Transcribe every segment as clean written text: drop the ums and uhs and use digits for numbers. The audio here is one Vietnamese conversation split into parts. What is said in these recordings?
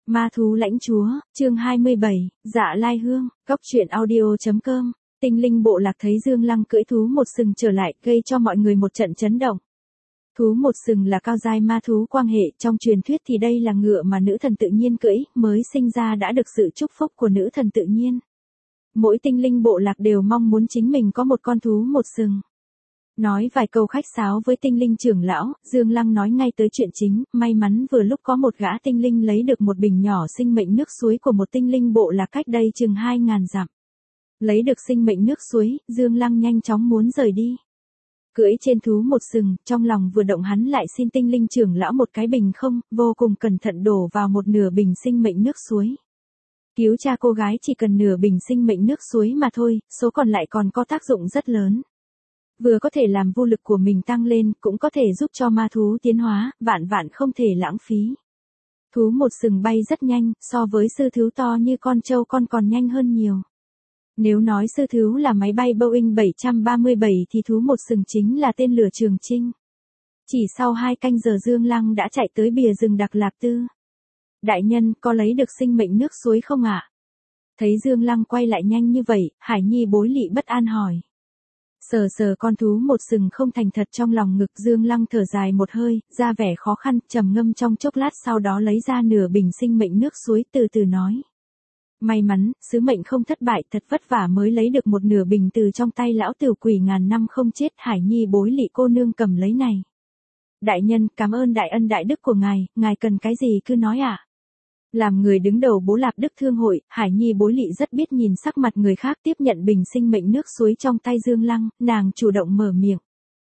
Ma thú lãnh chúa, chương 27, Dạ Lai Hương, Cóc truyện audio.com. Tinh linh bộ lạc thấy Dương Lăng cưỡi thú một sừng trở lại, gây cho mọi người một trận chấn động. Thú một sừng là cao giai ma thú quang hệ, trong truyền thuyết thì đây là ngựa mà nữ thần tự nhiên cưỡi, mới sinh ra đã được sự chúc phúc của nữ thần tự nhiên. Mỗi tinh linh bộ lạc đều mong muốn chính mình có một con thú một sừng. Nói vài câu khách sáo với tinh linh trưởng lão, Dương Lăng nói ngay tới chuyện chính, may mắn vừa lúc có một gã tinh linh lấy được một bình nhỏ sinh mệnh nước suối của một tinh linh bộ lạc cách đây chừng 2000 dặm. Lấy được sinh mệnh nước suối, Dương Lăng nhanh chóng muốn rời đi. Cưỡi trên thú một sừng, trong lòng vừa động hắn lại xin tinh linh trưởng lão một cái bình không, vô cùng cẩn thận đổ vào một nửa bình sinh mệnh nước suối. Cứu cha cô gái chỉ cần nửa bình sinh mệnh nước suối mà thôi, số còn lại còn có tác dụng rất lớn. Vừa có thể làm vô lực của mình tăng lên, cũng có thể giúp cho ma thú tiến hóa, vạn vạn không thể lãng phí. Thú một sừng bay rất nhanh, so với sư thú to như con trâu con còn nhanh hơn nhiều. Nếu nói sư thú là máy bay Boeing 737 thì thú một sừng chính là tên lửa Trường Chinh. Chỉ sau 2 canh giờ Dương Lăng đã chạy tới bìa rừng Đặc Lạp Tư. Đại nhân, có lấy được sinh mệnh nước suối không ạ? Thấy Dương Lăng quay lại nhanh như vậy, Hải Nhi bối lị bất an hỏi. Sờ sờ con thú một sừng không thành thật trong lòng ngực, Dương Lăng thở dài một hơi, ra vẻ khó khăn, trầm ngâm trong chốc lát, sau đó lấy ra nửa bình sinh mệnh nước suối, từ từ nói. May mắn, sứ mệnh không thất bại, thật vất vả mới lấy được một nửa bình từ trong tay lão tiểu quỷ ngàn năm không chết. Hải Nhi bối lị cô nương cầm lấy này. Đại nhân, cảm ơn đại ân đại đức của ngài cần cái gì cứ nói ạ. Làm người đứng đầu Bố Lạp Đức Thương hội, Hải Nhi bối lị rất biết nhìn sắc mặt người khác, tiếp nhận bình sinh mệnh nước suối trong tay Dương Lăng, nàng chủ động mở miệng.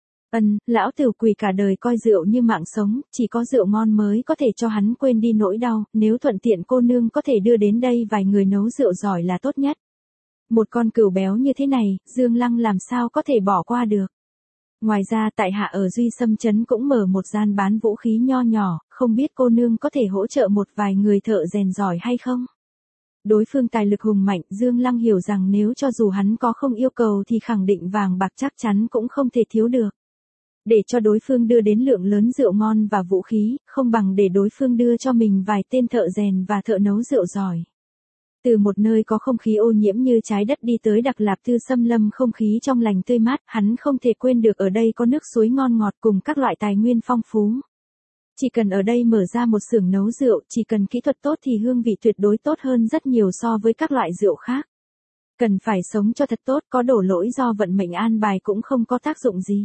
Lão tiểu quỷ cả đời coi rượu như mạng sống, chỉ có rượu ngon mới có thể cho hắn quên đi nỗi đau, nếu thuận tiện cô nương có thể đưa đến đây vài người nấu rượu giỏi là tốt nhất. Một con cừu béo như thế này, Dương Lăng làm sao có thể bỏ qua được. Ngoài ra tại hạ ở Duy Sâm Trấn cũng mở một gian bán vũ khí nho nhỏ, không biết cô nương có thể hỗ trợ một vài người thợ rèn giỏi hay không? Đối phương tài lực hùng mạnh, Dương Lăng hiểu rằng nếu cho dù hắn có không yêu cầu thì khẳng định vàng bạc chắc chắn cũng không thể thiếu được. Để cho đối phương đưa đến lượng lớn rượu ngon và vũ khí, không bằng để đối phương đưa cho mình vài tên thợ rèn và thợ nấu rượu giỏi. Từ một nơi có không khí ô nhiễm như trái đất đi tới Đặc Lạp Tư xâm lâm không khí trong lành tươi mát, hắn không thể quên được ở đây có nước suối ngon ngọt cùng các loại tài nguyên phong phú. Chỉ cần ở đây mở ra một xưởng nấu rượu, chỉ cần kỹ thuật tốt thì hương vị tuyệt đối tốt hơn rất nhiều so với các loại rượu khác. Cần phải sống cho thật tốt, có đổ lỗi do vận mệnh an bài cũng không có tác dụng gì.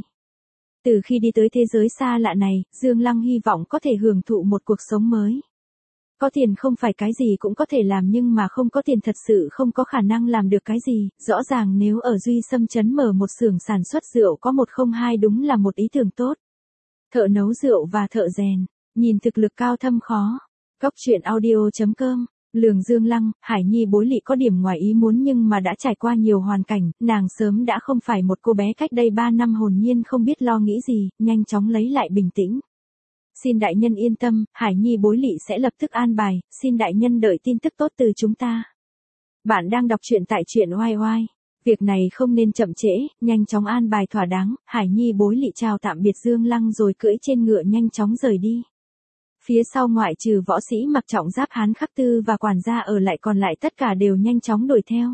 Từ khi đi tới thế giới xa lạ này, Dương Lăng hy vọng có thể hưởng thụ một cuộc sống mới. Có tiền không phải cái gì cũng có thể làm, nhưng mà không có tiền thật sự không có khả năng làm được cái gì. Rõ ràng nếu ở Duy Sâm Trấn mở một xưởng sản xuất rượu có 102 đúng là một ý tưởng tốt. Thợ nấu rượu và thợ rèn, nhìn thực lực cao thâm khó. Cóc truyện audio.com. Lường Dương Lăng, Hải Nhi bối lị có điểm ngoài ý muốn nhưng mà đã trải qua nhiều hoàn cảnh, nàng sớm đã không phải một cô bé cách đây 3 năm hồn nhiên không biết lo nghĩ gì, nhanh chóng lấy lại bình tĩnh. Xin đại nhân yên tâm, Hải Nhi bối lị sẽ lập tức an bài, xin đại nhân đợi tin tức tốt từ chúng ta. Bạn đang đọc truyện tại truyện oai oai. Việc này không nên chậm trễ, nhanh chóng an bài thỏa đáng. Hải Nhi bối lị chào tạm biệt Dương Lăng rồi cưỡi trên ngựa nhanh chóng rời đi. Phía sau ngoại trừ võ sĩ mặc trọng giáp Hán Khắc Tư và quản gia ở lại, còn lại tất cả đều nhanh chóng đuổi theo.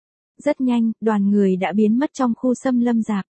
Rất nhanh, đoàn người đã biến mất trong khu xâm lâm rạc.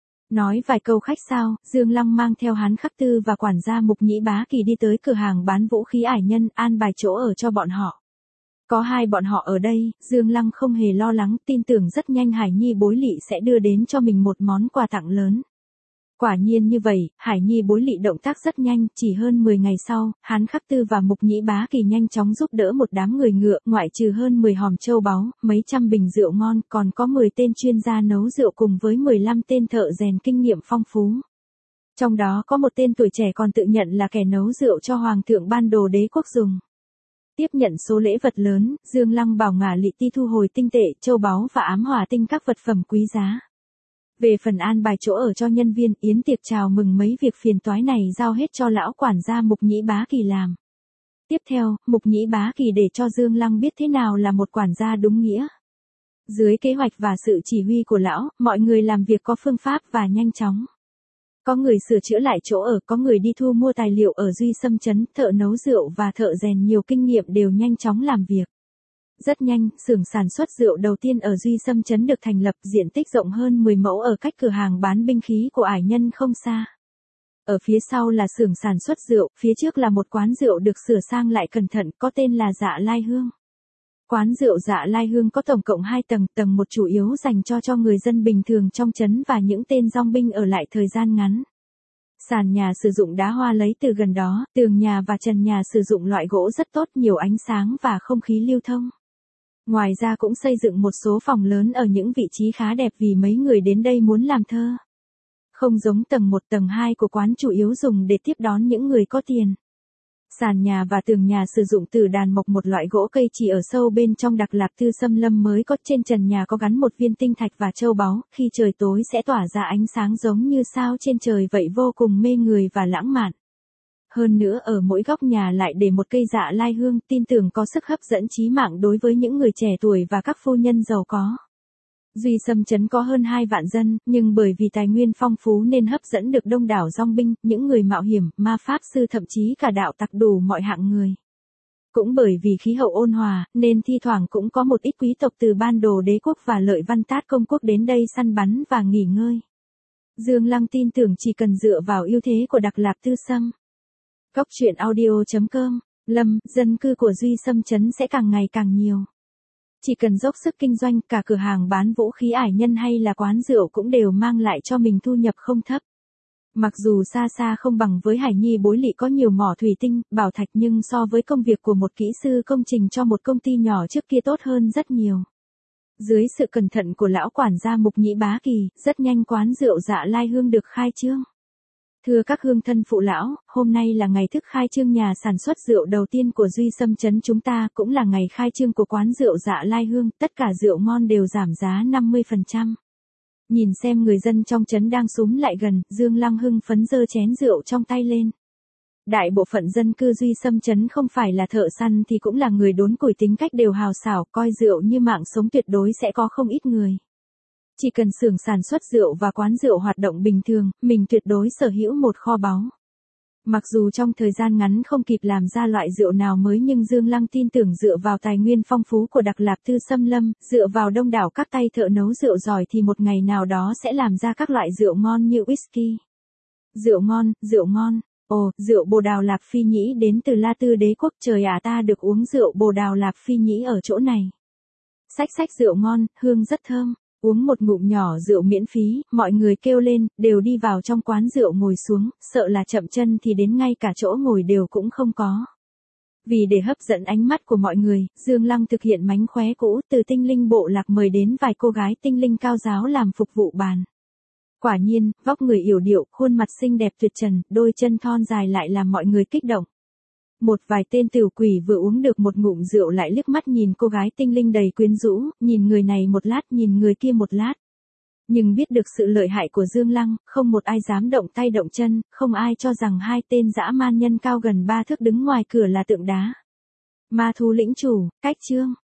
Nói vài câu khách sáo, Dương Lăng mang theo Hán Khắc Tư và quản gia Mục Nhĩ Bá Kỳ đi tới cửa hàng bán vũ khí ải nhân, an bài chỗ ở cho bọn họ. Có hai bọn họ ở đây, Dương Lăng không hề lo lắng, tin tưởng rất nhanh Hải Nhi bối lị sẽ đưa đến cho mình một món quà tặng lớn. Quả nhiên như vậy, Hải Nhi bối lị động tác rất nhanh, chỉ hơn 10 ngày sau, Hán Khắc Tư và Mục Nhĩ Bá Kỳ nhanh chóng giúp đỡ một đám người ngựa, ngoại trừ hơn 10 hòm châu báu, mấy trăm bình rượu ngon, còn có 10 tên chuyên gia nấu rượu cùng với 15 tên thợ rèn kinh nghiệm phong phú. Trong đó có một tên tuổi trẻ còn tự nhận là kẻ nấu rượu cho Hoàng thượng Ban Đồ Đế quốc dùng. Tiếp nhận số lễ vật lớn, Dương Lăng bảo Ngả Lị Ti thu hồi tinh tệ, châu báu và ám hỏa tinh các vật phẩm quý giá. Về phần an bài chỗ ở cho nhân viên, yến tiệc chào mừng mấy việc phiền toái này giao hết cho lão quản gia Mục Nhĩ Bá Kỳ làm. Tiếp theo, Mục Nhĩ Bá Kỳ để cho Dương Lăng biết thế nào là một quản gia đúng nghĩa. Dưới kế hoạch và sự chỉ huy của lão, mọi người làm việc có phương pháp và nhanh chóng. Có người sửa chữa lại chỗ ở, có người đi thu mua tài liệu ở Duy Xâm trấn, thợ nấu rượu và thợ rèn nhiều kinh nghiệm đều nhanh chóng làm việc. Rất nhanh, xưởng sản xuất rượu đầu tiên ở Duy Xâm trấn được thành lập, diện tích rộng hơn 10 mẫu ở cách cửa hàng bán binh khí của ải nhân không xa. Ở phía sau là xưởng sản xuất rượu, phía trước là một quán rượu được sửa sang lại cẩn thận, có tên là Dạ Lai Hương. Quán rượu Dạ Lai Hương có tổng cộng 2 tầng, tầng 1 chủ yếu dành cho người dân bình thường trong trấn và những tên dong binh ở lại thời gian ngắn. Sàn nhà sử dụng đá hoa lấy từ gần đó, tường nhà và trần nhà sử dụng loại gỗ rất tốt, nhiều ánh sáng và không khí lưu thông. Ngoài ra cũng xây dựng một số phòng lớn ở những vị trí khá đẹp vì mấy người đến đây muốn làm thơ. Không giống tầng 1 tầng 2 của quán chủ yếu dùng để tiếp đón những người có tiền. Sàn nhà và tường nhà sử dụng từ đàn mộc, một loại gỗ cây chỉ ở sâu bên trong Đặc Lạp Tư Xâm Lâm mới có. Trên trần nhà có gắn một viên tinh thạch và châu báu, khi trời tối sẽ tỏa ra ánh sáng giống như sao trên trời vậy, vô cùng mê người và lãng mạn. Hơn nữa ở mỗi góc nhà lại để một cây Dạ Lai Hương, tin tưởng có sức hấp dẫn chí mạng đối với những người trẻ tuổi và các phu nhân giàu có. Duy Xâm trấn có hơn 2 vạn dân, nhưng bởi vì tài nguyên phong phú nên hấp dẫn được đông đảo dong binh, những người mạo hiểm, ma pháp sư, thậm chí cả đạo tặc, đủ mọi hạng người. Cũng bởi vì khí hậu ôn hòa, nên thi thoảng cũng có một ít quý tộc từ Ban Đồ đế quốc và Lợi Văn Tát công quốc đến đây săn bắn và nghỉ ngơi. Dương Lăng tin tưởng chỉ cần dựa vào ưu thế của Đặc Lạp Tư Xâm. Góc truyện audio.com, dân cư của Duy Xâm trấn sẽ càng ngày càng nhiều. Chỉ cần dốc sức kinh doanh, cả cửa hàng bán vũ khí ải nhân hay là quán rượu cũng đều mang lại cho mình thu nhập không thấp. Mặc dù xa xa không bằng với Hải Nhi Bối Lị có nhiều mỏ thủy tinh, bảo thạch, nhưng so với công việc của một kỹ sư công trình cho một công ty nhỏ trước kia tốt hơn rất nhiều. Dưới sự cẩn thận của lão quản gia Mục Nhĩ Bá Kỳ, rất nhanh quán rượu Dạ Lai Hương được khai trương. Thưa các hương thân phụ lão, hôm nay là ngày thức khai trương nhà sản xuất rượu đầu tiên của Duy Xâm trấn chúng ta, cũng là ngày khai trương của quán rượu Dạ Lai Hương, tất cả rượu ngon đều giảm giá 50%. Nhìn xem người dân trong trấn đang xúm lại gần, Dương Lăng hưng phấn giơ chén rượu trong tay lên. Đại bộ phận dân cư Duy Xâm trấn không phải là thợ săn thì cũng là người đốn củi, tính cách đều hào xảo, coi rượu như mạng sống, tuyệt đối sẽ có không ít người. Chỉ cần xưởng sản xuất rượu và quán rượu hoạt động bình thường, mình tuyệt đối sở hữu một kho báu. Mặc dù trong thời gian ngắn không kịp làm ra loại rượu nào mới, nhưng Dương Lăng tin tưởng dựa vào tài nguyên phong phú của Đặc Lạp Tư Xâm Lâm, dựa vào đông đảo các tay thợ nấu rượu giỏi thì một ngày nào đó sẽ làm ra các loại rượu ngon như whisky. Rượu ngon. Ồ, rượu Bồ Đào Lạp Phi Nhĩ đến từ La Tư đế quốc, trời ạ, ta được uống rượu Bồ Đào Lạp Phi Nhĩ ở chỗ này. Xách rượu ngon, hương rất thơm. Uống một ngụm nhỏ rượu miễn phí, mọi người kêu lên, đều đi vào trong quán rượu ngồi xuống, sợ là chậm chân thì đến ngay cả chỗ ngồi đều cũng không có. Vì để hấp dẫn ánh mắt của mọi người, Dương Lăng thực hiện mánh khóe cũ, từ tinh linh bộ lạc mời đến vài cô gái tinh linh cao giáo làm phục vụ bàn. Quả nhiên, vóc người yểu điệu, khuôn mặt xinh đẹp tuyệt trần, đôi chân thon dài lại làm mọi người kích động. Một vài tên tửu quỷ vừa uống được một ngụm rượu lại liếc mắt nhìn cô gái tinh linh đầy quyến rũ, nhìn người này một lát, nhìn người kia một lát. Nhưng biết được sự lợi hại của Dương Lăng, không một ai dám động tay động chân, không ai cho rằng hai tên dã man nhân cao gần 3 thước đứng ngoài cửa là tượng đá. Ma thú lĩnh chủ, cách chương.